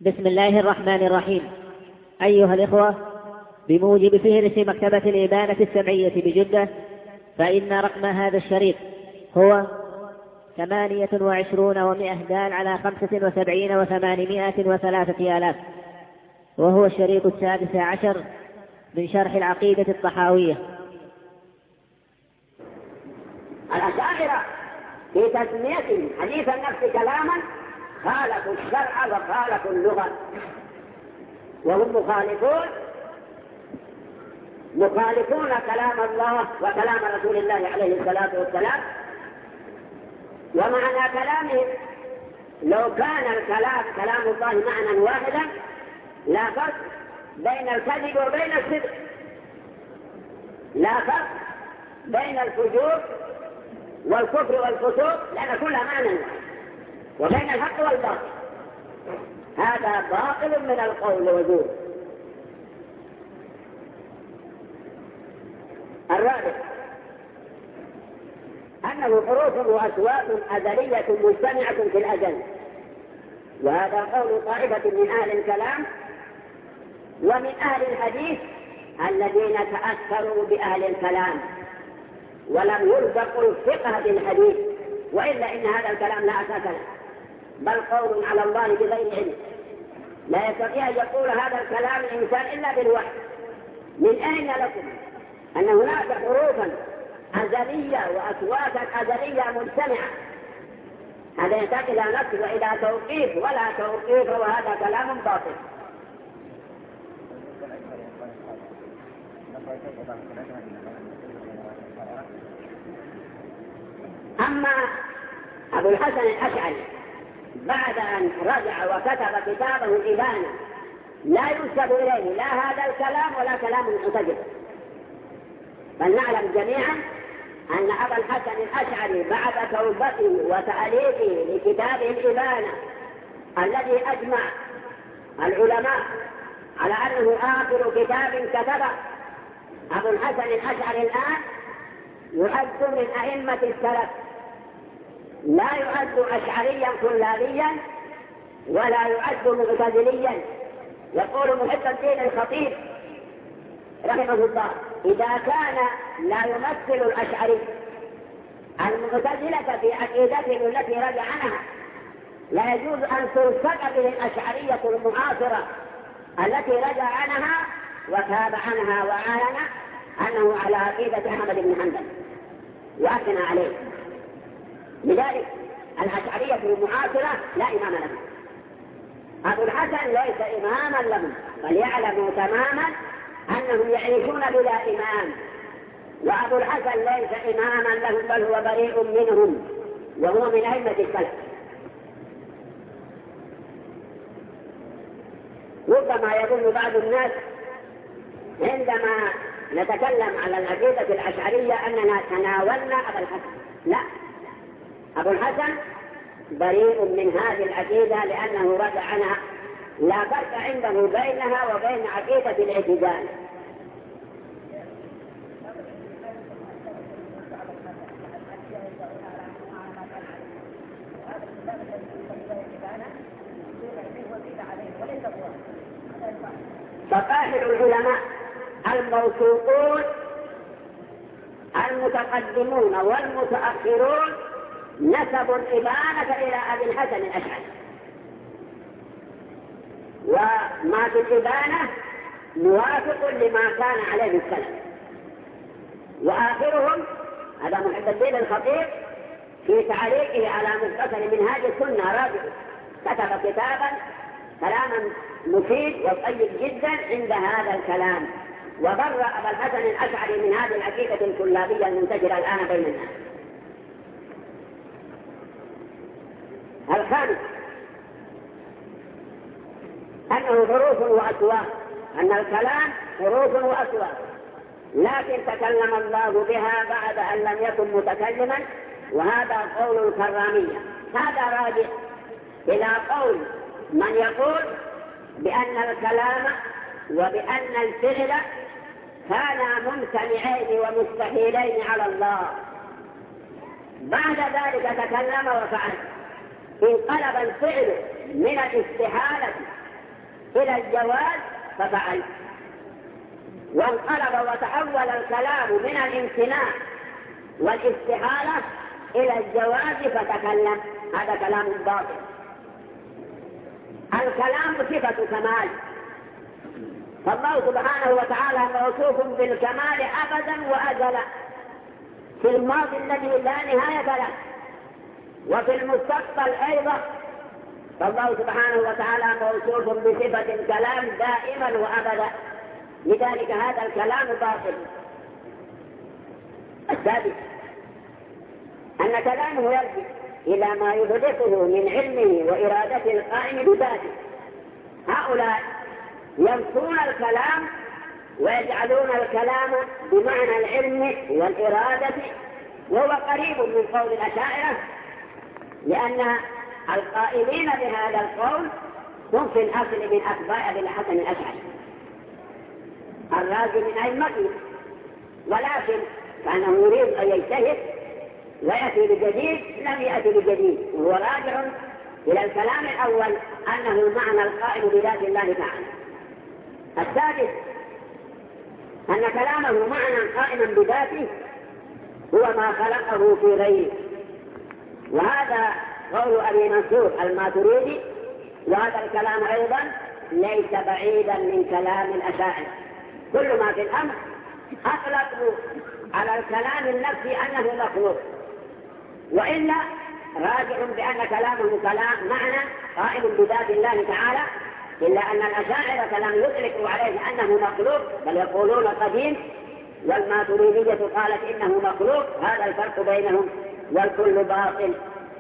بسم الله الرحمن الرحيم. أيها الإخوة، بموجب فهرس مكتبة الإبانة السمعية بجدة، فإن رقم هذا الشريط هو 28 دال على 75 و803 آلاف، وهو الشريط 16 من شرح العقيدة الطحاوية. الأشاعرة في تسمية حديث النفس كلاما خالفوا الشرع وخالفوا اللغة، وهم مخالفون كلام الله وكلام رسول الله عليه الصلاة والسلام. ومعنى كلامهم لو كان الكلام كلام الله معنى واحدا لا فرق بين الكذب وبين الصدق، لا فرق بين الفجور والكفر والفسوق، لأن كلها معنى واحد، وبين الحق والباطل. هذا باطل من القول وزور. الرابع أنه حروف وأصوات أزلية مجتمعة في الأزل، وهذا قول طائفة من أهل الكلام ومن أهل الحديث الذين تأثروا بأهل الكلام ولم يرزقوا الفقه بالحديث، وإلا إن هذا الكلام لا أساس له، بل قول على الله بغير علم. لا يستطيع أن يقول هذا الكلام الإنسان إلا بالوحي. من أين لكم أن هناك حروفا أزلية وأصواتا أزلية مجتمعة؟ هذا يحتاج إلى نفس وإلى توقيف، ولا توقيف، وهذا كلام باطل. أما أبو الحسن الأشعري بعد أن رجع وكتب كتابه الإبانة لا ينسب إليه لا هذا الكلام ولا كلام المعتزلة، بل نعلم جميعا أن أبا الحسن الأشعري بعد توبته وتأليفه لكتابه الإبانة الذي أجمع العلماء على أنه آخر كتاب كتبه، أبو الحسن الأشعري الآن يعد من أئمة السلف، لا يعد أشعريا كلابيا ولا يعد معتزليا. يقول محب الدين الخطيب رحمه الله: إذا كان لا يمثل الأشعري المعتزلة في عقيدته التي رجع عنها، لا يجوز أن تلصق به الأشعرية المعاصرة التي رجع عنها وتاب عنها وأعلن أنه على عقيدة أحمد بن حنبل وأثنى عليه. لذلك الأشعرية المعاصرة لا إمام لهم. أبو الحسن ليس إماما لهم، بل يعلموا تماما أنهم يعيشون بلا إمام، وأبو الحسن ليس إماما لهم، بل هو بريء منهم، وهو من أئمة السلف. ربما يظن بعض الناس عندما نتكلم على العقيدة الأشعرية أننا تناولنا أبا الحسن. لا، أبو الحسن بريء من هذه العقيدة لأنه رجع عنها، لا فرق عنده بينها وبين عقيدة الاعتزال. فقاهر العلماء الموثوقون المتقدمون والمتأخرون نسبوا الإبانة إلى أبي الحسن الأشعري، وما في الإبانة موافق لما كان عليه السلف. وآخرهم هذا محب الدين الخطيب في تعليقه على مختصر منهاج السنة راجع كتب كتابا كلاما مفيد وطيب جدا عند هذا الكلام، وبرأ أبا الحسن الأشعري من هذه العقيدة الكلابية المنتشرة الآن بين الناس. الخامس أنه حروف وأصوات، أن الكلام حروف وأصوات، لكن تكلم الله بها بعد أن لم يكن متكلما، وهذا قول الكرامية. هذا راجع إلى قول من يقول بأن الكلام وبأن الفعل كانا ممتنعين ومستحيلين على الله، بعد ذلك تكلم وفعل، انقلب الفعل من الاستحالة إلى الجواز ففعل، وانقلب وتحول الكلام من الامتناع والاستحالة إلى الجواز فتكلم، هذا كلام باطل. الكلام صفة كمال، فالله سبحانه وتعالى موصوف بالكمال أبدا وأجلا، في الماضي الذي لا نهاية له وفي المستقبل أيضا، فالله سبحانه وتعالى موصوف بصفة الكلام دائما وأبدا، لذلك هذا الكلام باطل. السادس أن كلامه يرجع إلى ما يحدثه من علمه وإرادته القائم بذاته. هؤلاء ينفون الكلام ويجعلون الكلام بمعنى العلم والإرادة، وهو قريب من قول الأشاعرة، لأن القائلين بهذا القول هم في الأصل من أتباع أبي الحسن الأشعري الرازي من أئمته، ولكن كان يريد أن يجتهد ويأتي بجديد، لم يأتي بجديد، وهو راجع إلى الكلام الأول أنه معنى القائم بذات الله تعالى. السادس أن كلامه معنى قائما بذاته هو ما خلقه في غيره، وهذا قول أبي منصور الماتريدي، وهذا الكلام أيضا ليس بعيدا من كلام الأشاعرة. كل ما في الأمر أطلقوا على الكلام النفسي أنه مخلوق، وإلا راجع بأن كلامه كلام معنى قائم بذات الله تعالى، إلا أن الأشاعرة لم يطلقوا عليه أنه مخلوق، بل يقولون قديم، والماتريدية قالت إنه مخلوق. هذا الفرق بينهم، والكل باطل.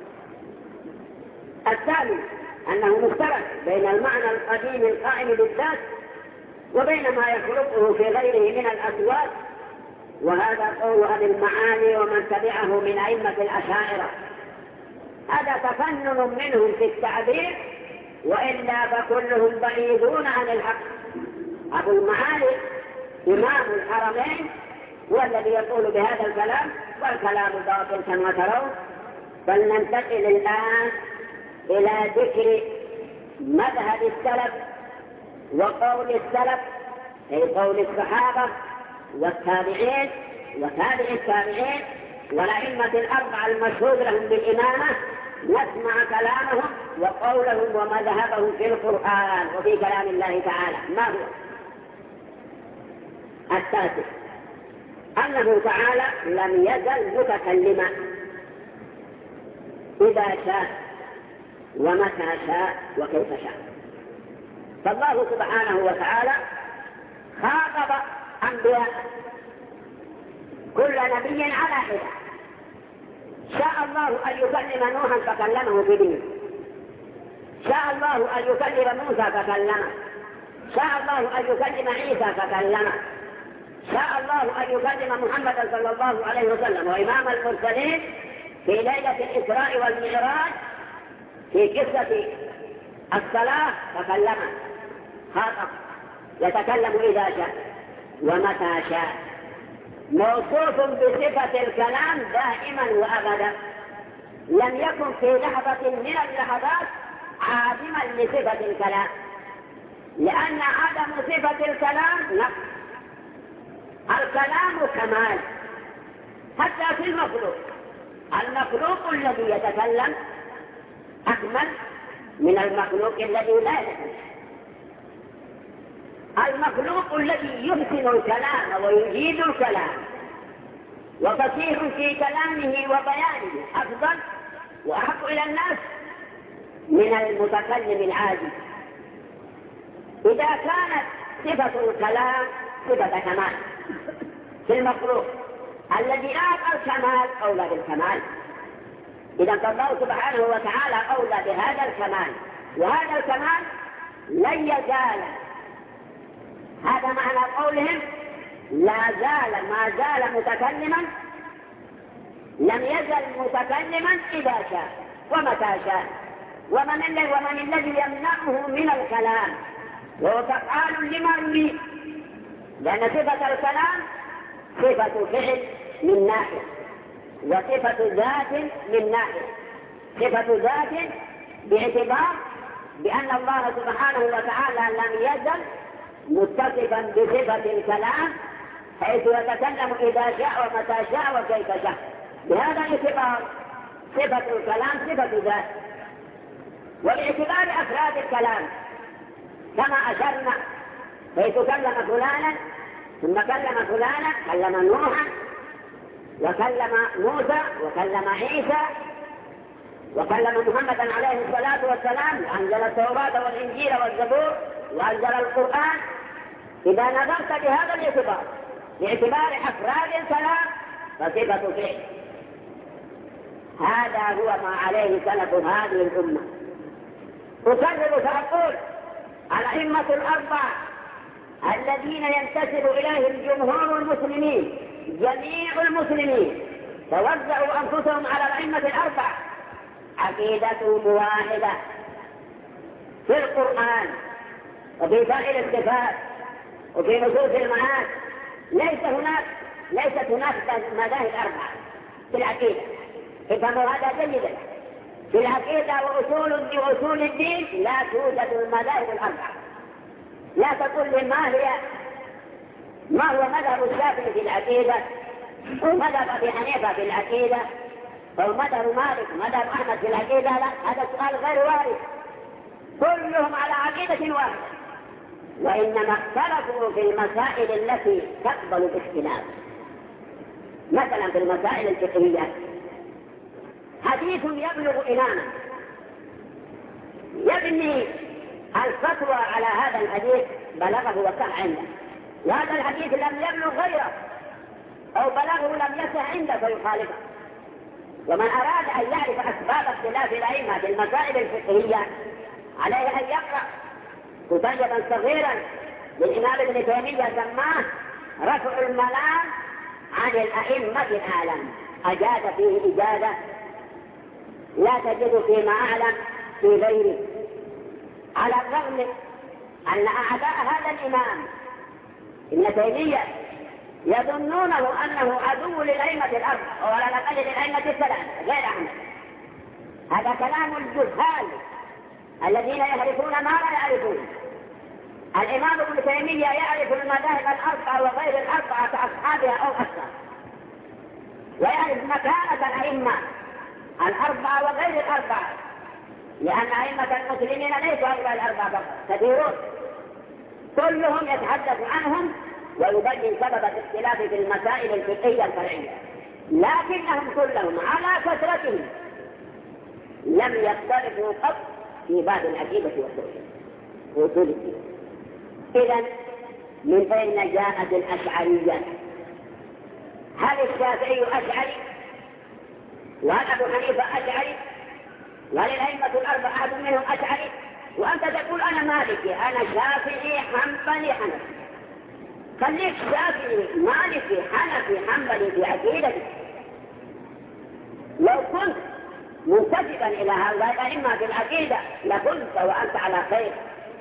الثاني أنه مشترك بين المعنى القديم القائم بالذات وبين ما يخلقه في غيره من الأصوات، وهذا قول أبي المعالي ومن تبعه من أئمة الأشاعرة. هذا تفنن منهم في التعبير، وإلا فكلهم بعيدون عن الحق. أبو المعالي إمام الحرمين هو الذي يقول بهذا الكلام، والكلام باطل كما ترون. فلننتقل الآن إلى ذكر مذهب السلف وقول السلف، أي قول الصحابة والتابعين وتابع التابعين والأئمة الأربعة المشهود لهم بالإمامة، نسمع كلامهم وقولهم ومذهبهم في القرآن وفي كلام الله تعالى. ما هو؟ التاسع أنه تعالى لم يزل متكلما إذا شاء ومتى شاء وكيف شاء. فالله سبحانه وتعالى خاطب أنبياء كل نبي على حدة. شاء الله أن يكلم نوحا فكلمه بدين، شاء الله أن يكلم موسى فكلمه، شاء الله أن يكلم عيسى فكلمه، شاء الله أن يكلم محمد صلى الله عليه وسلم وإمام المرسلين في ليلة الإسراء والمعراج في قصة الصلاة فكلمه. خاطب يتكلم إذا شاء ومتى شاء، موصوف بصفة الكلام دائما وأبدا، لم يكن في لحظة من اللحظات عادما لصفة الكلام، لأن عدم صفة الكلام نقص. الكلام كمال حتى في المخلوق. المخلوق الذي يتكلم أكمل من المخلوق الذي لا يتكلم. المخلوق الذي يحسن الكلام ويجيد الكلام وفصيح في كلامه وبيانه أفضل وأحق إلى الناس من المتكلم العادي. إذا كانت صفة الكلام صفة كمال في المخلوق الذي أعطى الكمال أولى بالكمال، إذا فالله سبحانه وتعالى أولى بهذا الكمال، وهذا الكمال لن يزال. هذا معنى قولهم لا زال ما زال متكلما، لم يزل متكلما إذا شاء ومتى شاء. ومن الذي يمنعه من الكلام؟ وهو فعال لما يريد، لأن صفة الكلام صفة فعل من ناحية، وصفة ذات من ناحية. صفة ذات باعتبار بأن الله سبحانه وتعالى لم يزل متصفا بصفة الكلام، حيث يتكلم إذا شاء ومتى شاء وكيف شاء. بهذا الاعتبار صفة الكلام صفة ذات. وباعتبار أفراد الكلام كما أشرنا، حيث كلم فلانا ثم كلم فلانا، كلم نوحا وكلم موسى وكلم عيسى وكلم محمدا عليه الصلاة والسلام، وأنزل التوراة والإنجيل والزبور وأنزل القرآن. إذا نظرت بهذا الاعتبار باعتبار أفراد الكلام فصفة فعل. هذا هو ما عليه سلف هذه الأمة. أكرر فأقول الأئمة الأربعة الذين ينتسب إليهم جمهور المسلمين، جميع المسلمين توزعوا أنفسهم على الأئمة الأربعة، عقيدتهم واحدة في القرآن وفي سائر الصفات وفي نصوص المعاد. ليست هناك مذاهب أربعة في العقيدة. افهموا هذا جيدا. في العقيدة وأصول الدين لا توجد المذاهب الأربعة. لا تقول لي ما هو مذهب الشافعي في العقيدة ومذهب أبي حنيفة في العقيدة أو مذهب مالك ومذهب أحمد في العقيدة. لا، هذا سؤال غير وارد. كلهم على عقيدة واحدة، وإنما اختلفوا في المسائل التي تقبل الاختلاف. مثلا في المسائل الفقهية حديث يبلغ إماما يبني الفتوى على هذا الحديث بلغه وقع عنده، وهذا الحديث لم يبلغ غيره أو بلغه لم يسع عنده فيخالفه. ومن أراد أن يعرف أسباب اختلاف الأئمة في المسائل الفقهية عليه أن يقرأ كتابا صغيرا للإمام ابن تيمية سماه رفع الملام عن الأئمة الأعلم. أجاد فيه إجازة لا تجد فيما أعلم في غيره، على الرغم أن أعداء هذا الإمام ابن تيمية يظنونه أنه عدو للأئمة الأربعة أو على الأقل للأئمة الثلاثة غير أحمد. هذا كلام الجهال الذين يعرفون ما لا يعرفون. الإمام ابن تيمية يعرف المذاهب الأربعة وغير الأربعة كأصحابها أو أكثر، ويعرف مكانة الأئمة الأربعة وغير الأربعة، لأن أئمة المسلمين ليسوا هؤلاء الأربعة فقط، كثيرون كلهم يتحدث عنهم ويبين سبب الاختلاف في المسائل الفقهية الفرعية، لكنهم كلهم على كثرتهم لم يختلفوا قط في باب العقيدة وأصول الدين. إذن من أين جاءت الأشعرية؟ هل الشافعي أشعري؟ وهل أبو حنيفة أشعري؟ وهل الأئمة الأربعة أحد منهم أشعري؟ وأنت تقول أنا مالكي، أنا شافعي حنبلي حنفي. خليك شافعي مالكي حنفي حنبلي في عقيدتك. لو كنت منتسبا إلى هؤلاء الأئمة في العقيدة لكنت وأنت على خير،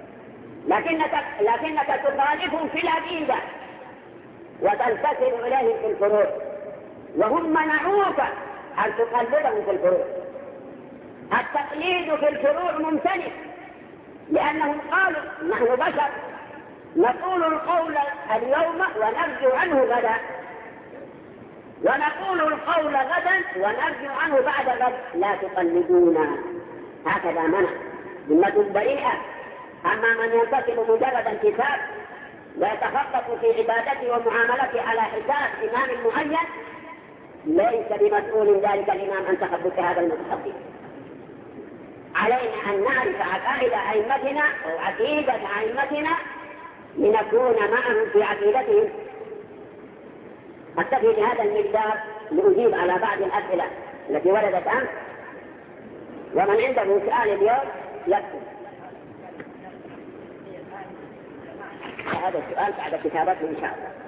لكنك تخالفهم في العقيدة وتنتسب إليهم في الفروع، وهم منعوك أن تقلدهم في الفروع. التقليد في الفروع ممتنع، لأنهم قالوا نحن بشر نقول القول اليوم ونرجع عنه غدا، ونقول القول غدا ونرجع عنه بعد غد، لا تقلدونا. هكذا منع ذمة بريئة. أما من ينتسب مجرد انتساب ويتخطط في عبادته ومعاملته على حساب إمام معين ليس بمسؤول ذلك الإمام عن تخطط هذا المتخطط. علينا أن نعرف عقائد أئمتنا أو عقيدة أئمتنا لنكون معهم في عقيدتهم. أكتفي بهذا المقدار لأجيب على بعض الأسئلة التي وردت أمس، ومن عنده سؤال اليوم يكتب. هذا السؤال بعد كتابته إن شاء الله.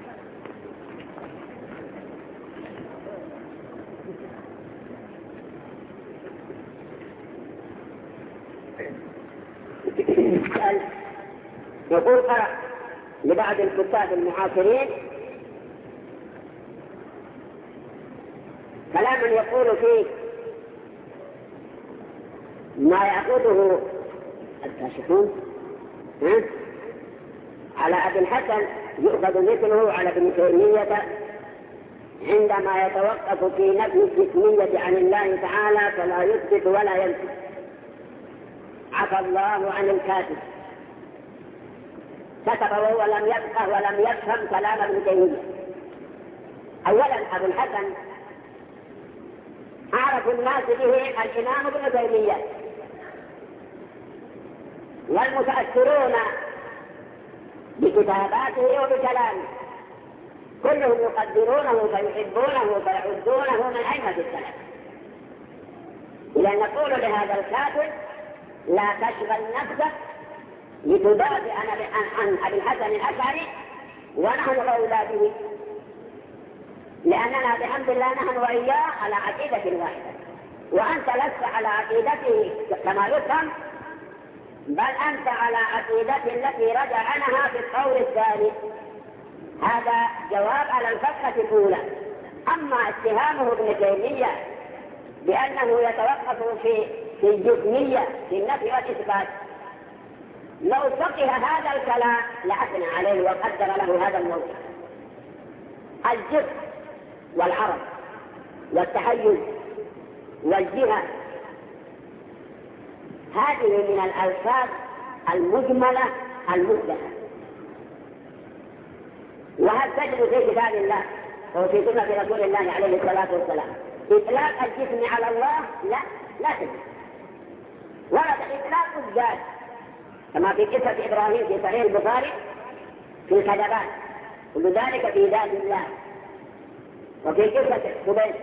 يقول قرأ لبعض الكتاب المعاصرين كلاما يقول فيه ما يأخذه الكاشفون. على أبي الحسن يؤخذ مثله على ابن تيمية عندما يتوقف في نفي الجسمية عن الله تعالى فلا يثبت ولا ينفي. عفى الله عن الكاتب، كتب وهو لم يفقه ولم يفهم كلام ابن تيمية. أولا أبو الحسن أعرف الناس به الإمام ابن تيمية، والمتأثرون بكتاباته وبكلامه كلهم يقدرونه فيحبونه فيعدونه من أئمة السلف. إذا نقول لهذا الكاتب لا تشغل نفسك لتدافع عن أبي الحسن الأشعري ونحن أولاده، لأننا بحمد الله نحن وإياه على عقيدة واحدة، وأنت لست على عقيدته كما يفهم، بل أنت على عقيدة التي رجع عنها في القول الثاني. هذا جواب على الفتحة الأولى. أما اتهامه ابن تيمية بأنه يتوقف في الجسمية في النفي والإثبات، لو فقه هذا الكلام لأثنى عليه وقدر له هذا الموضوع. الجسم والعرض والتحيز والجهة هذه من الألفاظ المجملة المفردة، وهل تجد في كتاب الله وفي سنة رسول الله عليه الصلاة والسلام إطلاق الجسم على الله؟ لا تجد. ورد إطلاق الذات كما في قصة إبراهيم في صحيح البخاري في الكذبات، كل ذلك في ذات الله. وفي قصة قبيل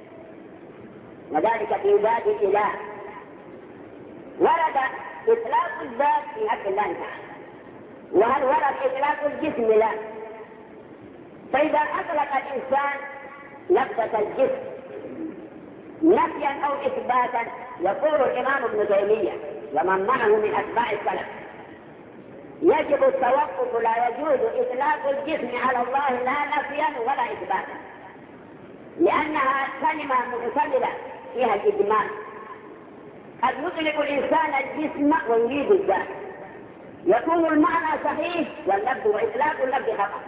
وذلك في ذات الإله. ورد إطلاق الذات في حق الله تعالى. وهل ورد إطلاق الجسم؟ لا. فإذا أطلق الإنسان لفظة الجسم نفيا أو إثباتا، يقول الإمام ابن تيمية ومن معه من أتباع السلف يجب التوقف، لا يجوز إطلاق الجسم على الله لا نفيا ولا إثباتا، لأنها كلمة متسللة فيها الإجمال. قد يطلق الإنسان الجسم ويريد الذات، يكون المعنى صحيح واللفظ وإطلاق اللفظ خطأ،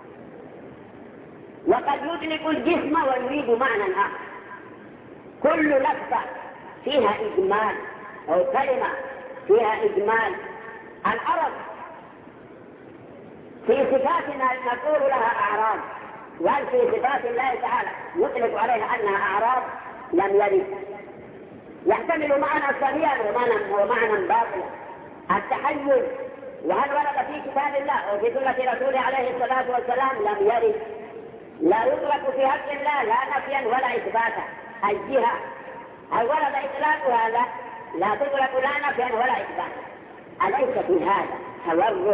وقد يطلق الجسم ويريد معنى آخر. كل لفظة فيها إجمال أو كلمة فيها إجمال. العرب في صفاتنا نقول لها أعراض، وهل في صفات الله تعالى يطلق عليها أنها أعراض؟ لم يرد. يحتمل معنى صحيحا ومعنى باطلا. التحيز وهل ورد في كتاب الله أو في سنة رسوله عليه الصلاة والسلام؟ لم يرد. لا يطلق في حق الله لا نفيا ولا إثباتا. الجهة هل ورد إطلاقها؟ لا تطلق لا نفيا ولا إثباتا. أليس في هذا تورع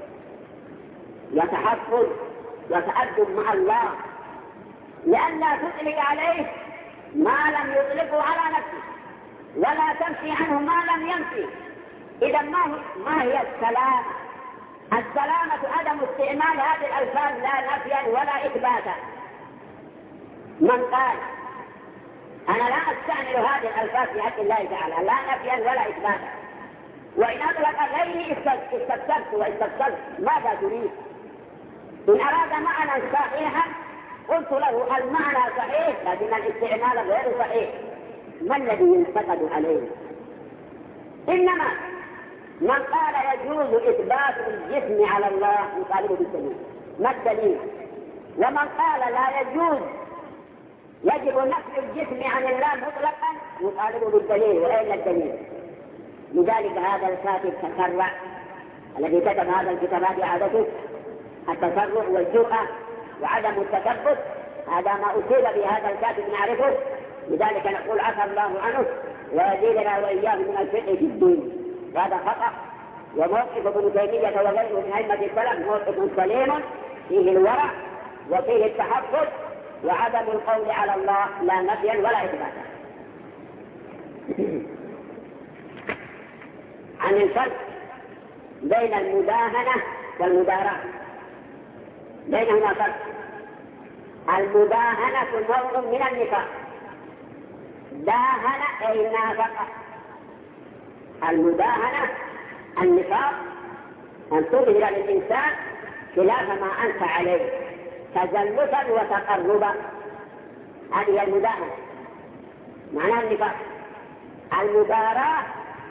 وتحفظ وتأدب مع الله لئلا تطلق عليه ما لم يطلقه على نفسه ولا تنفي عنه ما لم ينفي؟ إذا ما هي السلامة؟ السلامة عدم استعمال هذه الألفاظ لا نفيا ولا إثباتا. من قال أنا لا أستعمل هذه الألفاظ في حق الله تعالى لا نفيا ولا إثباتا، وإن أطلق غيري استفسرت واستفسرت ماذا تريد؟ إن أراد معنى صحيحا قلت له المعنى صحيح لكن الاستعمال غير صحيح. ما الذي ينتقد عليه؟ إنما من قال يجوز إثبات الجسم على الله يطالب بالدليل. ما الدليل؟ ومن قال لا يجوز يجب نفي الجسم عن الله مطلقا يطالب بالدليل. وأين الدليل؟ لذلك هذا الكاتب تسرع الذي كتب هذا الكتاب عادته التسرع والجرأة وعدم التثبت. هذا ما أصيب بهذا الكاتب نعرفه. لذلك نقول عفى الله عنه ويزيدنا وإياه من الفقه في الدين. هذا خطأ. وموقف ابن تيمية وغيره من أئمة السلف موقف سليم فيه الورع وفيه التحفظ وعدم القول على الله لا نفيا ولا إثباتا. عن الفرق بين المداهنة والمداراة، بينهما فرق. المداهنة نوع من النفاق. داهن أي نافق. المداهنة النفاق أن تظهر للإنسان خلاف ما أنت عليه تزلفا وتقربا، هذه المداهنة معنى النفاق. المداراة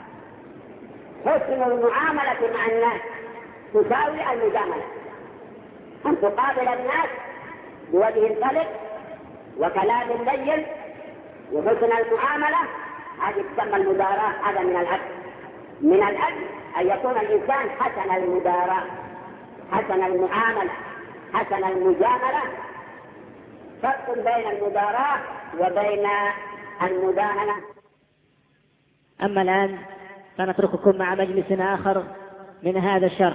حسن المعاملة مع الناس تساوي المجاملة، أن تقابل الناس بوجه طلق وكلام لين وحسن المعاملة، هذه تسمى المداراة. هذا من العدل. من العدل أن يكون الإنسان حسن المداراة، حسن المعاملة، حسن المجاملة. فرق بين المداراة وبين المداهنة. أما الآن فنترككم مع مجلس آخر من هذا الشرح.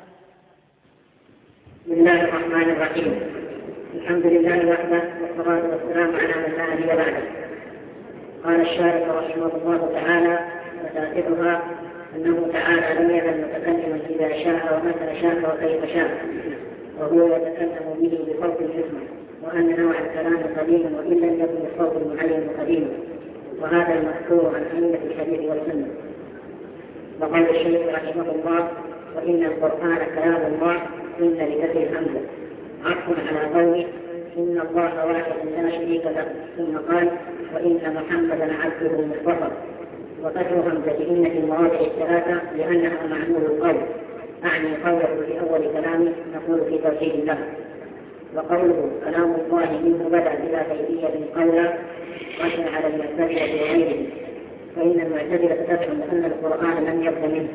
بسم الله الرحمن الرحيم. الحمد لله وحده والصلاة والسلام على من لا نبي بعده. قال الشارح رحمه الله تعالى: وتأثيرها أنه تعالى لم يزل متكلما إذا شاء ومتى شاء وكيف شاء، وهو يتكلم به بصوت يسمع، وأن نوع الكلام قديم وإن لم يكن الصوت المعين قديما، وهذا المذكور عن أئمة الحديث والسنة. وقال الشيخ رحمه الله: وإن القرآن كلام الله إن لكثر الحمد، عطف على قوله إن الله واحد لا شريك له، ثم قال: وإن محمدا عبده المصطفى. وفتح همزة إن في المواضع الثلاثة لأنها معمول القول، أعني قوله في أول كلامه نقول في توحيد الله. وقوله كلام الله منه بدأ بلا كيفية قولا رد على المعتزلة وغيره، فإن المعتزلة تزعم أن القرآن لم يبد منه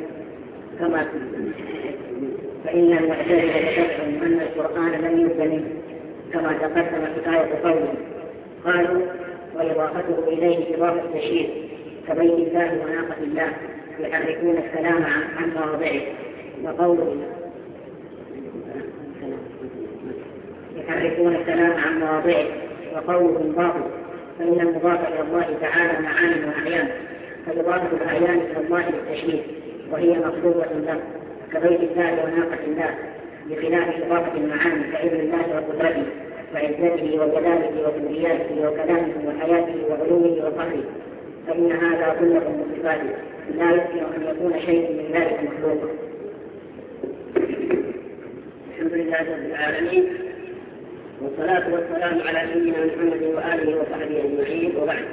كما تقدم حكاية قوله. قالوا: وإضافته إليه إضافة تشريف كبيت الله وناقة الله، يحركون الكلام عن مواضعه. وقوله يحركون الكلام عن مواضعه. وقوله باطل، فإن المضاف إلى الله تعالى معاني وأعيان، فإضافة الأعيان إلى الله بالتشريف وهي مقصودة له كبيت الله وناقة الله، بخلاف إضافة المعاني كعلم الله وقدرته وعزته وجلاله وكبريائه وكلامه وحياته وعلومه وقدره، فإن هذا كله من صفاته لا يمكن أن يكون شيء من ذلك مخلوقا. الحمد لله رب العالمين، والصلاة والسلام على سيدنا محمد وآله وصحبه أجمعين، وبعد.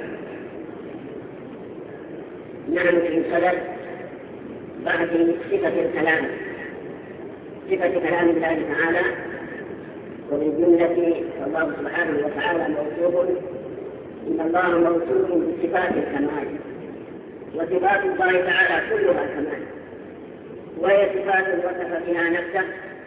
نحن في صدد بعد صفة الكلام، صفة كلام الله تعالى، ومن جملة الله سبحانه وتعالى موصوف، إن الله موصوف بصفات الكمال، وصفات الله تعالى كلها كمال، وهي صفات وصف بها نفسه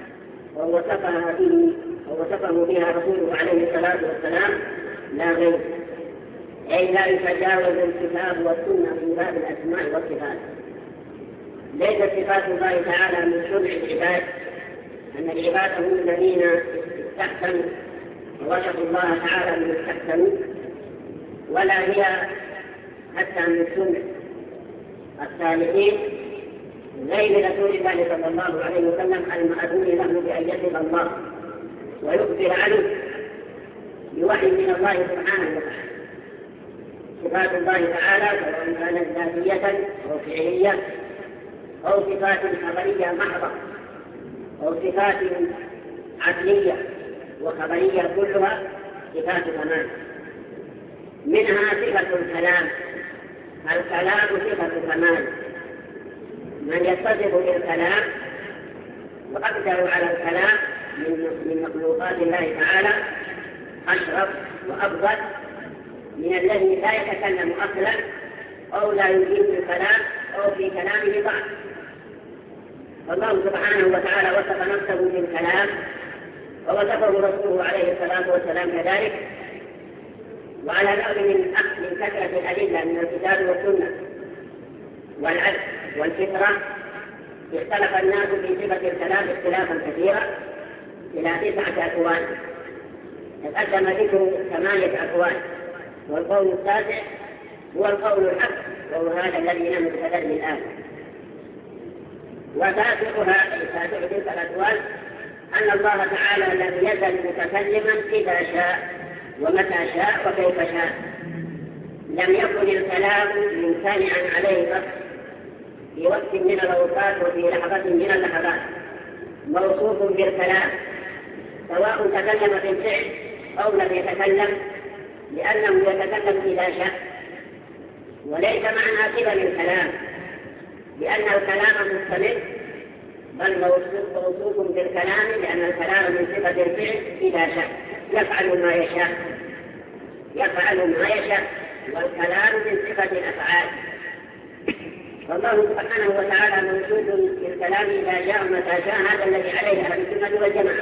ووصفه بها رسوله عليه الصلاة والسلام لا غير، أي لا يتجاوز الكتاب والسنة في باب الأسماء والصفات. ليست صفات الله تعالى من شرع العباد، أن العباد هم الذين استحسنوا ووصفوا الله تعالى من استحسنوا، ولا هي حتى من سنة الصالحين غير رسول الله صلى الله عليه وسلم المأذون له بأن يصف الله ويخبر عنه بوحي من الله سبحانه وتعالى. صفات الله تعالى سواء كانت ذاتية أو فعلية أو صفات خبرية محضة أو صفات عقلية وخبرية، كلها صفات كمال. منها صفة الكلام، الكلام صفة كمال. من يتصف بالكلام وأقدر على الكلام من مخلوقات الله تعالى أشرف وأفضل من الذي لا يتكلم أصلا أو لا يجيب الكلام أو في كلامه ضعف. فالله سبحانه وتعالى وصف نفسه بالكلام ووصفه رسوله عليه الصلاة والسلام كذلك. وعلى الرغم من كثرة الأدلة من الكتاب والسنة والعدل والفطرة، اختلف الناس في صفة الكلام اختلافا كثيرا إلى 9 أقوال. تقدم ذكر 8 أقوال، والقول التاسع هو القول الحق، وهو هذا الذي نتكلم الآن. وتاسعها تلك الأقوال أن الله تعالى لم يزل متكلما إذا شاء ومتى شاء وكيف شاء. لم يكن الكلام ممتنعا عليه قط، في وقت من الأوقات وفي لحظة من اللحظات موصوف بالكلام، سواء تكلم في الفعل أو لم يتكلم، لأنه يتكلم إذا شاء، وليس معنى كذا الكلام لأن الكلام مستمر، بل موصوف بالكلام لأن الكلام من صفة الفعل إذا شاء يفعل ما يشاء، والكلام من صفة الأفعال. والله سبحانه وتعالى موجود في الكلام إذا جاء متى شاء، هذا الذي عليه أهل السنة والجماعة.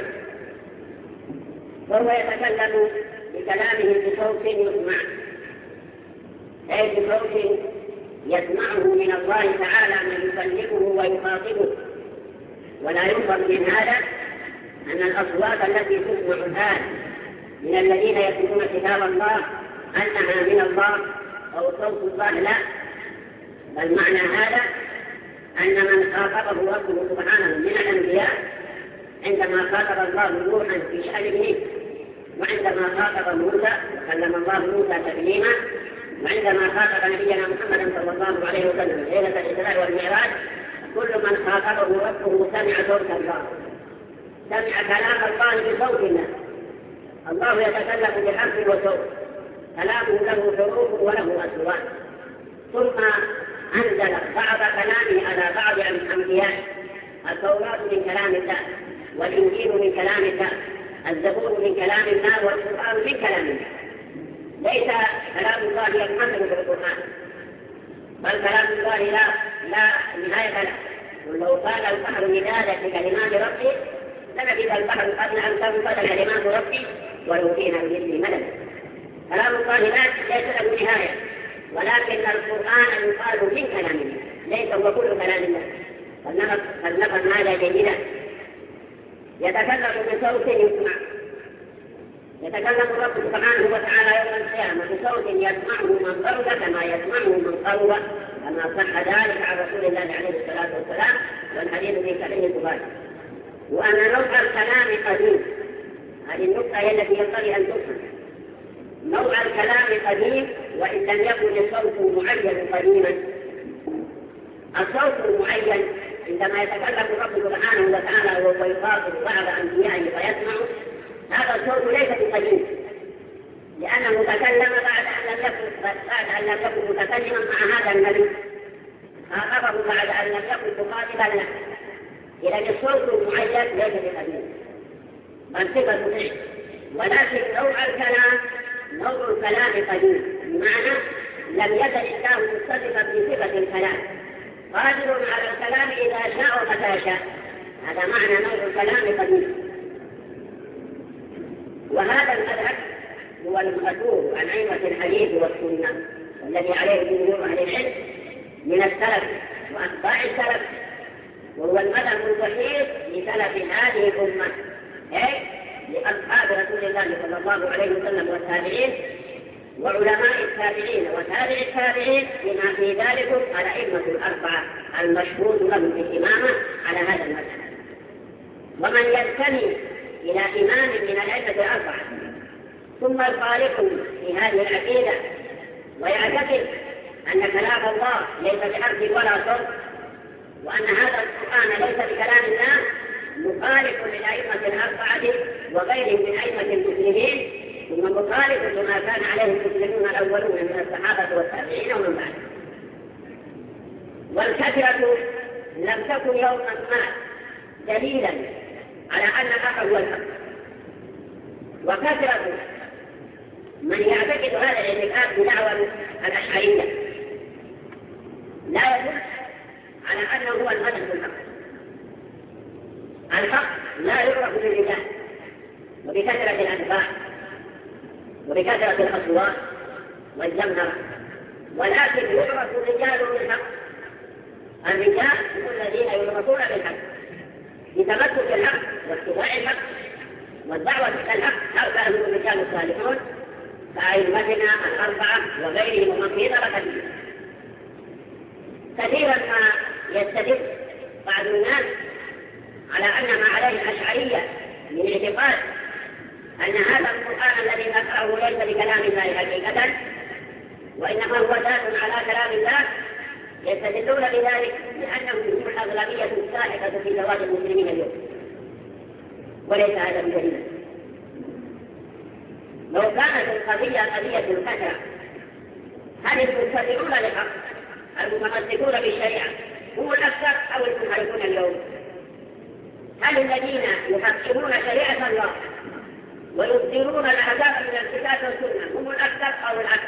وهو يتكلم بكلامه بصوت يسمع، أي بصوت يسمعه من الله تعالى من يكلمه ويخاطبه. ولا يفهم من هذا أن الأصوات التي تسمع الآن من الذين يتلون كتاب الله أنها من الله أو صوت الله، لا، بل معنى هذا أن من خاطبه ربه سبحانه من الأنبياء عندما خاطب الله نوحا في شأن ابنه، وعندما خاطب موسى وكلم الله موسى تكليما، وعندما خاطب نبينا محمد صلى الله عليه وسلم ليلة الإسراء والمعراج، كل من خاطبه ربه سمع صوت الله، سمع كلام الله بصوت الله. الله يتكلم بحرف وصوت، كلامه له حروف وله أصوات، ثم أنزل بعض كلامه على بعض الأنبياء. التوراة من كلام الله، والإنجيل من كلام الله، الزبور من كلام الله، والقرآن من كلام الله. ليس كلام الله ينحصر في القرآن، بل كلام الله لا نهاية له. ولو قال البحر مدادا لكلمات ربي لنفد البحر قبل أن تنفذ كلمات ربي ولو جئنا بمثله مددا. كلام الله ليس له نهاية، ولكن القرآن يقال من كلام الله، ليس هو كل كلام الله. فلنفهم هذا جيدا. يتكلم بصوت يسمع، يتكلم الرب سبحانه وتعالى يوم القيامة بصوت يسمعه من قرب كما يسمعه من قرب، كما صح ذلك عن رسول الله عليه الصلاة والسلام، والحديث في صحيح البخاري. وأن نوع الكلام قديم، هذه النقطة هي التي ينبغي أن تفهم. نوع الكلام قديم وإن لم يكن الصوت معين قديما. الصوت المعين عندما يتكلم الرب سبحانه وتعالى وهو يخاطب بعض أنبيائه فيسمع، هذا الصوت ليس بقديم، لأنه تكلم بعد أن لم يكن متكلما مع هذا النبي، خاطبه بعد أن لم يكن مخاطبا له. إذا الصوت المعين ليس بقديم بل صفة فعل، ولكن نوع الكلام قديم، بمعنى لم يزل الله متصفا بصفة الكلام، قادر على الكلام إذا شاء ومتى شاء. هذا معنى نوع الكلام قديم. وهذا المذهب هو المأثور عن أئمة الحديث والسنة الذي عليه جمهور أهل العلم من السلف وأتباع السلف، وهو المذهب الوحيد لسلف هذه الأمة، أي لأصحاب رسول الله صلى الله عليه وسلم والتابعين وعلماء التابعين وتابع التابعين بما في ذلك الأئمة الأربعة المشهود لهم بالإمامة على هذا المذهب. ومن ينتمي إلى إمام من الأئمة الأربعة ثم يخالفه في هذه العقيدة ويعتقد أن كلام الله ليس بحرف ولا صوت، وأن هذا القرآن ليس بكلام الله، مخالف للأئمة الأربعة وغيرهم من أئمة المسلمين، ثم مخالف لما كان عليه المسلمون الأولون من الصحابة والتابعين ومن بعد. والكثرة لم تكن يوما ما دليلا على أن الحق هو الحق، وكثرة من يعتقد هذا الاعتقاد بدعوى الأشعرية لا يدل على أنه هو المذهب الحق. الحق لا يعرف بالرجال وبكثرة الأتباع وبكثرة الأصوات والجمهرة، ولكن يعرف الرجال بالحق. الرجال هم الذين يعرفون بالحق بتمسك الحق واتباع الحق والدعوة إلى الحق. هؤلاء هم الرجال الصالحون كأئمتنا الأربعة وغيرهم من في درجة. كثيرا ما يستدل بعض الناس على أن ما عليه الأشعرية من اعتقاد أن هذا القرآن الذي نقرأه ليس بكلام الله حقيقة، وإنما هو دال على كلام الله، ويستدلون بذلك لأنه يكون الأغلبية الساحقة في زواج المسلمين اليوم، وليس هذا بدليل. لو كانت القضية قضية الفترة، هل المنتظرون للحق المتمسكون بالشريعة هم الأكثر أو المنحرفون اليوم؟ هل الذين يحكمون شريعة الله ويصدرون الأحكام من الكتاب والسنة هم الأكثر أو العكس؟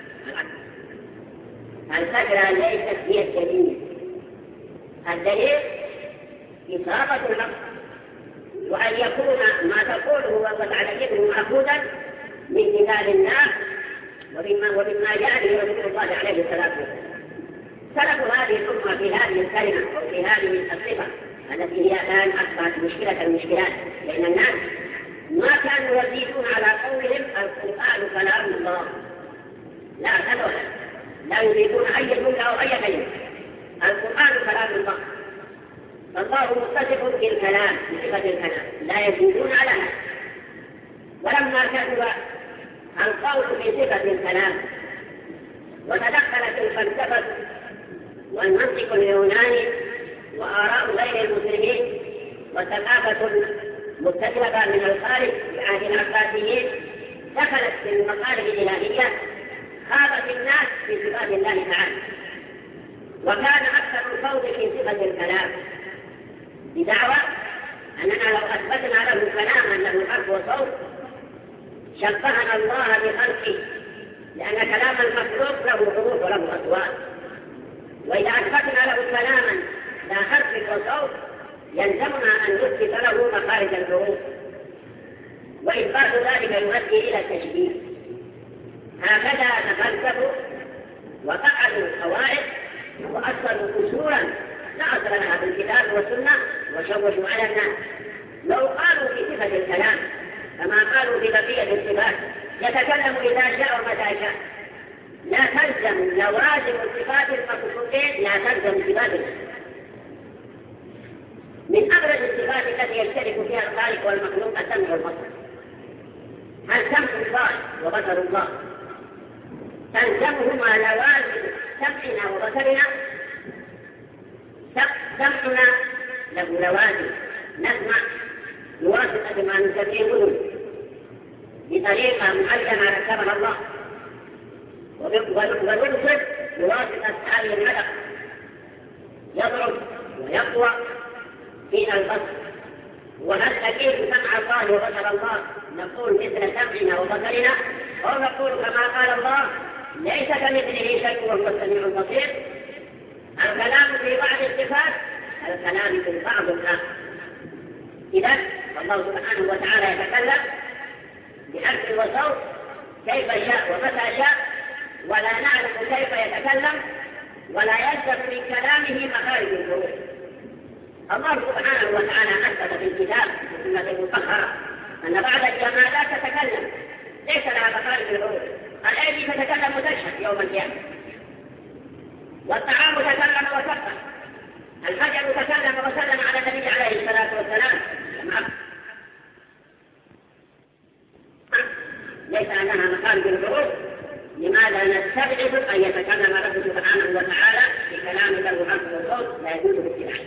الفترة ليست هي الدليل، الدليل إصابة الحق، وأن يكون ما تقوله وتعتقده مأخوذا من كتاب الله ومما جاء به رسول الله عليه الصلاة والسلام. سلف هذه الأمة في هذه الكلمة أو في هذه الصفة التي هي الآن أصبحت مشكلة المشكلات، لأن الناس ما كانوا يزيدون على قولهم القرآن كلام الله، لا أبدا، لا يريدون أي جملة أو أي كلمة، القرآن كلام الله، فالله متصف بالكلام بصفة الكلام، لا يزيدون على هذا. ولما كتب القول في صفة الكلام وتدخلت الفلسفة والمنطق اليوناني وآراء غير المسلمين والثقافة المستجلبة من الخارج بعهد العباسيين دخلت في المقالب الإلهية، خاضت الناس في صفات الله تعالى، وكان أكثر الخوض في صفة الكلام بدعوى أننا لو أثبتنا له كلاما له حرف وصوت شبهنا الله بخلقه، لأن كلام المخلوق له حروف وله أصوات، وإذا أثبتنا له كلاما لا حرف وصوت يلزمنا أن نثبت له مخارج الحروف، وإثبات ذلك يؤدي إلى التشبيه. هكذا تفلسفوا وقعدوا قواعد وأصلوا أصولا لا أصل لها في الكتاب والسنة وشوشوا على الناس. لو قالوا في صفة الكلام كما قالوا في بقية الصفات يتكلم إذا شاء ومتى شاء، لا تلزم لوازم الصفات المخلوقين، لا تلزم صفاتنا. من أبرز الصفات التي يشترك فيها الخالق والمخلوق السمع والبصر. هل سمع الله وبصر الله تلزمهما لوازم سمعنا وبصرنا؟ سمعنا له لوازم، نسمع بواسطة ما نسمعه بطريقة معينة ركبها الله، ونبصر بواسطة هذه العلق يضرب ويقوى فينا البصر. وهل أكيد سمع الله وبصر الله نقول مثل سمعنا وبصرنا، أو نقول كما قال الله ليس كمثله شيء وهو السميع البصير؟ الكلام في بعض الصفات، الكلام في بعض الآخر. إذا الله سبحانه وتعالى يتكلم بحرف وصوت كيف شاء ومتى شاء، ولا نعلم كيف يتكلم، ولا يلزم من كلامه مخارج الحروف. الله سبحانه وتعالى أثبت في الكتاب والسنة المطهرة أن بعض الجمادات تتكلم ليس لها مخارج الحروف. الأيدي تتكلم وتشهد يوم القيامة، والطعام تكلم وسبح، الحجر تكلم وسلم على النبي عليه الصلاة والسلام. ليس لها مخارج الحروف، لماذا نستبعد أن يتكلم ربه سبحانه وتعالى بكلام له حرف وصوت لا يجوز الاتباع؟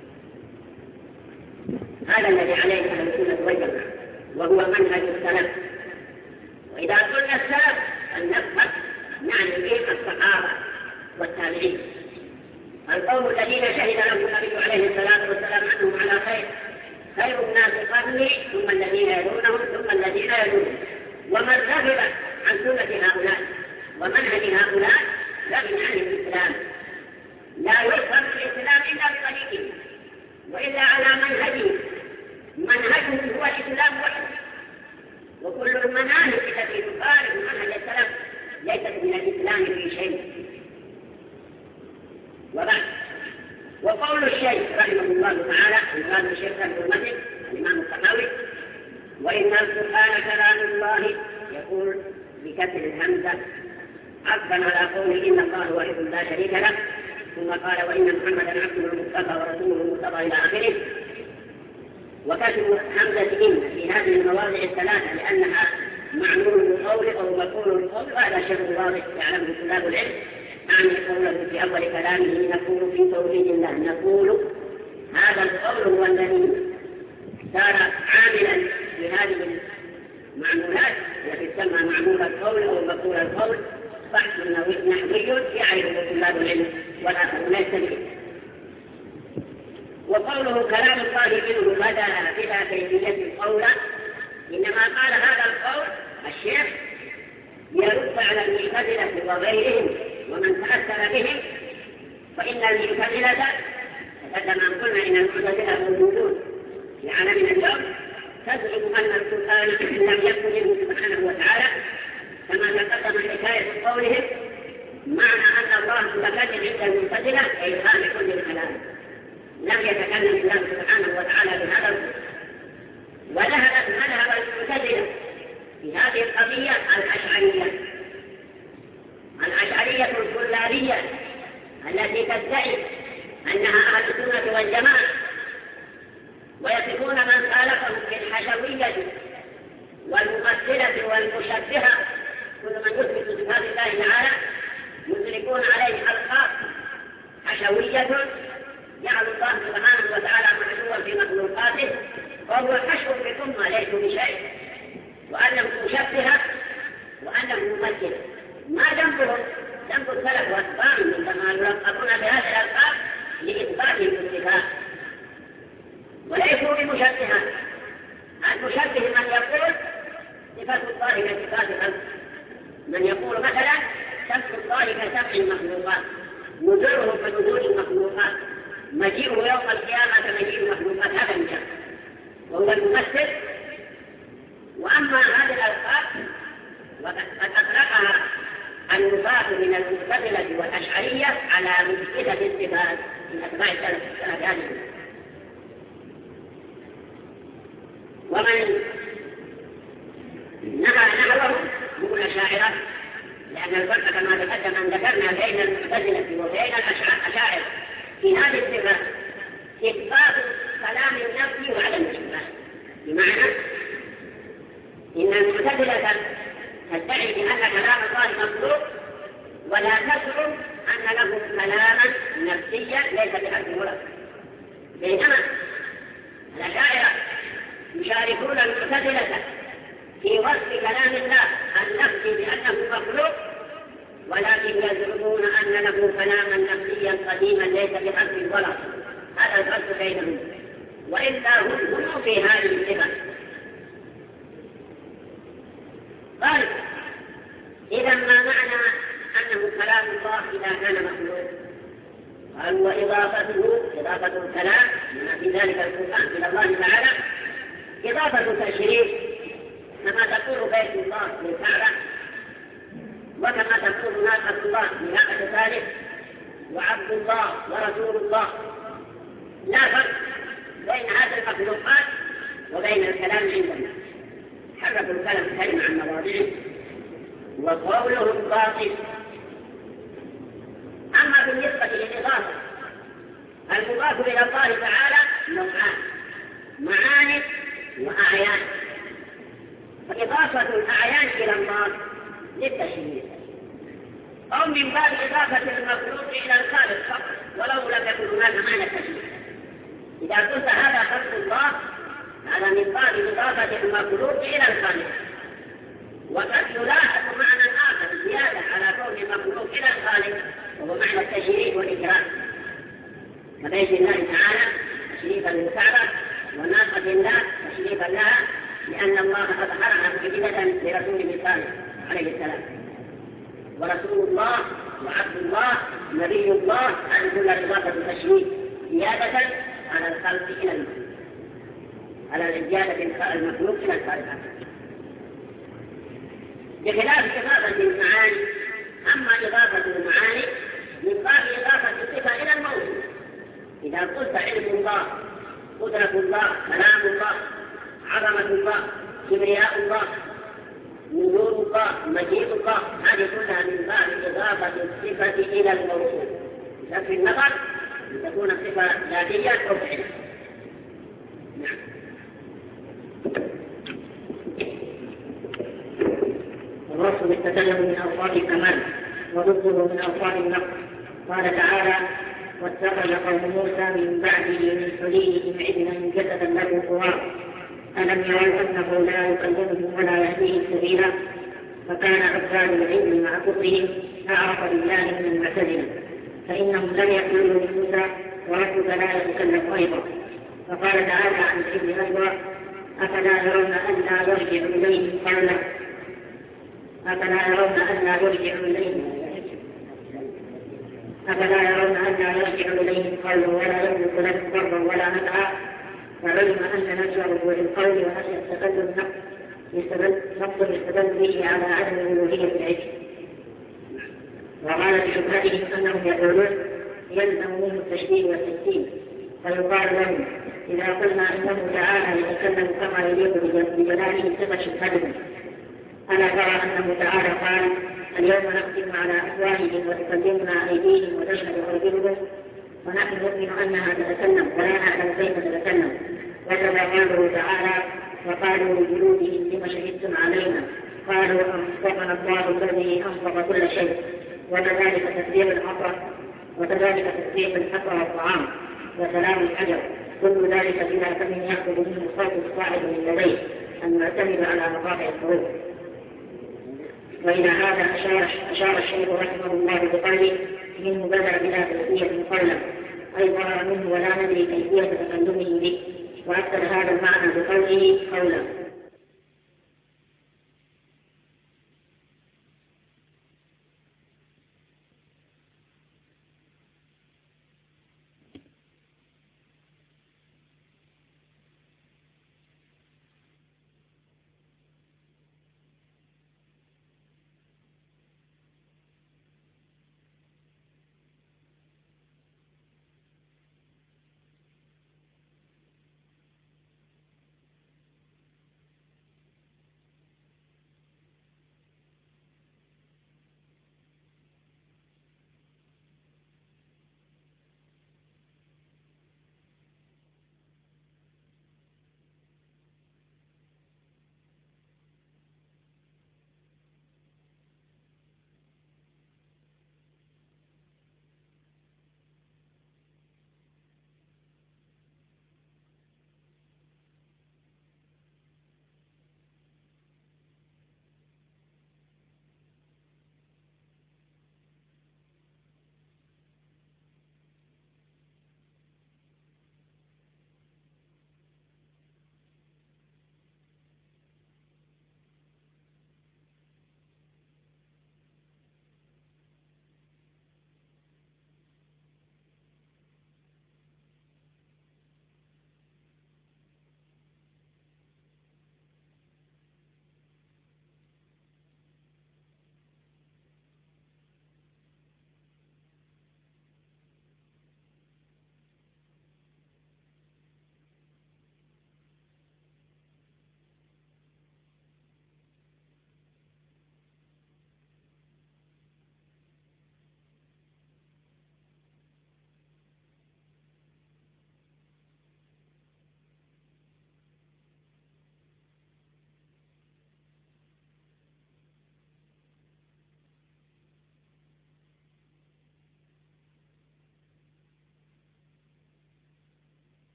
هذا الذي عليه أهل السنة والجماعة، وهو منهج السلف. وإذا قلنا السلف فلنفهم نعني به الصحابة والتابعين، القوم الذين شهد لهم النبي عليه الصلاة والسلام أنهم على خير الناس قرني ثم الذين يلونهم ثم الذين يلونهم. ومن رغب عن سنة هؤلاء ومنهج هؤلاء رغب عن الإسلام. لا يفهم الإسلام إلا بطريقه وإلا على منهجه، منهجه هو الإسلام وحده، وكل المناهج التي تخالف منهج السلف ليست من الإسلام في شيء. وبعد وقول الشيخ رحمه الله تعالى المراد الشيخ المسلم الإمام الطحاوي وإن القرآن كلام الله يقول بكسر الهمزة عطفا على قوله إن الله واحد لا شريك له، ثم قال وإن محمدا عبده المصطفى ورسوله المصطفى إلى آخره. وكسر همزة إن في هذه المواضع الثلاثة لأنها معمول القول أو مقول القول، وهذا شيء واضح يعلمه طلاب العلم، أعني قوله في أول كلامه نقول في توحيد الله، نقول هذا القول هو الذي صار عاملا لهذه المعمولات التي تسمى معمول القول أو مقول القول، بحث نحوي يعرفه طلاب العلم والآخرون يستمعون. وقوله كلام الله منه بلا كيفية القول، إنما قال هذا القول الشيخ يرد على المعتزلة وغيرهم ومن تأثر بهم، فإن المعتزلة كما قلنا إن المعتزلة موجودون في عالمنا اليوم تزعم أن القرآن لم يكن منه سبحانه وتعالى كما تقدم حكاية قولهم، معنى أن الله متكلم عند المعتزلة أي خالق للكلام، لم يتكلم الله سبحانه وتعالى بهذا القول. وذهب المعتزلة في هذه القضية الأشعرية الكلابية التي تدعي أنها أهل السنة والجماعة، ويصفون من خالفهم بالحشوية والممثلة والمشبهة، كل من يثبت صفات الله تعالى يطلقون عليه ألقاب حشوية، جعل الله سبحانه وتعالى محشوا في مخلوقاته وهو حشو بثم ليس بشيء، وأنه مشبهة وأنه ممثل. ما ذنبهم؟ ذنب السلف وأتباعهم عندما يلقبون بهذه الألقاب لإثباتهم الصفات، وليسوا بمشبهة. المشبه من يقول صفات الله كصفات الخلق، من يقول مثلا سمع الله كسمع المخلوقات، نزوله كنزول المخلوقات، مجيئه يوم القيامة كمجيء المخلوقات، هذا المشبه وهو الممثل. وأما هذه الألقاب وقد أطلقها النفاة من المعتزلة والأشعرية على مثبتة الصفات من أتباع السلف هذه. ومن نهى نحوه هم الأشاعرة، لأن الفرق كما تقدم أن ذكرنا بين المعتزلة وبين الأشاعرة في هذه الصفات إثبات كلام النفي وعدم الإثبات، بمعنى إن المعتزلة تدعي بأن كلام الله مخلوق ولا تزعم أن له كلاما نفسيا ليس بحق الولد، بينما الأشاعرة يشاركون المعتزلة في وصف كلام الله النفسي بأنه مخلوق، ولكن يزعمون أن له كلاما نفسيا قديما ليس بحق الولد. هذا الفرق بينهم، وإلا هم في هذه الصفة. قال إذا ما معنى أنه كلام الله إذا كان مخلوق؟ قال وإضافة الكلام بما في ذلك القرآن إلى الله تعالى إضافة تشريف، كما تقول بيت الله للكعبة، وكما تقول ناقة الله لناقة ثالث، وعبد الله ورسول الله. لا فرق بين هذه المخلوقات وبين الكلام عندنا، حرفوا الكلام كلمة عن مواضعه وقولهم باطل. أما بالنسبة للإضافة، المضاف إلى الله تعالى نوعان: معاني وأعيان. فإضافة الأعيان إلى الله للتشريف، أو من باب إضافة المخلوق إلى الخالق فقط ولو لم يكن هناك معنى التشريف. إذا قلت هذا خلق الله، هذا من باب إضافة المخلوق إلى الخالق. وقد يلاحظ معنى آخر زيادة على كون المخلوق إلى الخالق، وهو معنى التشريف والإكرام، كبيت الله تعالى تشريفا للكعبة، وناقة الله تشريفا لها، لأن الله أظهرها معجزة لرسوله صالح عليه السلام. ورسول الله وعبد الله نبي الله، هذه كلها إضافة التشريف زيادة على الخلق إلى المخلوق، على زيادة المخلوق إلى الخالق، بخلاف إضافة المعاني. أما إضافة المعاني من باب إضافة الصفة إلى الموصوف. إذا قلت علم الله، قدرة الله، كلام الله، عظمة الله، كبرياء الله، نزول الله، مجيء الله، هذه كلها من باب إضافة الصفة إلى الموصوف، بصرف النظر لتكون الصفة ذاتية أو فعلية. نعم. الوصف بالتكلم من أوصاف الكمال، وضده من أوصاف النقص، قال تعالى: واتخذ قوم موسى من بعده من حليهم عجلا جسدا له خوار ألم يروا أنه لا يكلمهم ولا يهديهم سبيلا فكان عباد العلم مع كفرهم أعرف بالله من المعتزلة فإنهم لم يقولوا لموسى وربك لا يتكلم أيضا. فقال تعالى عن ابن أيضا: أفلا يرون أن لا يرجع إليهم قولا ولا يملك لهم ضرا ولا نفعا فعلم أن نفسه بالقول ونفس يستدل به على عدم ألوهية العلم. وقال بشبهتهم أنهم يقولون يلزم منه التشبيه والتمثيل فيقال لهم: إذا قلنا إنه تعالى يتكلم كما يليق بجلاله صفة شبهتهم ألا ترى أنه تعالى قال: اليوم نختم على أفواههم وتكلمنا أيديهم وتشهد أرجلهم ونحن نؤمن أنها تتكلم ولا نعلم كيف تتكلم. وكذا قوله تعالى: وقالوا لجلودهم لم شهدتم علينا قالوا أنطقنا الله الذي أنطق كل شيء. وكذلك تسبيح الحق والطعام وسلام الحجر كل ذلك بلا فم يأخذ منه صوت الصاعد من لديه المعتمد على مقاطع الحروف. وإلى هذا أشار الشيخ رحمه الله بقوله: منه بدأ بلا كيفية قولا أي ظهر منه ولا ندري كيفية تكلمه به. وأكد هذا المعنى بقوله قولا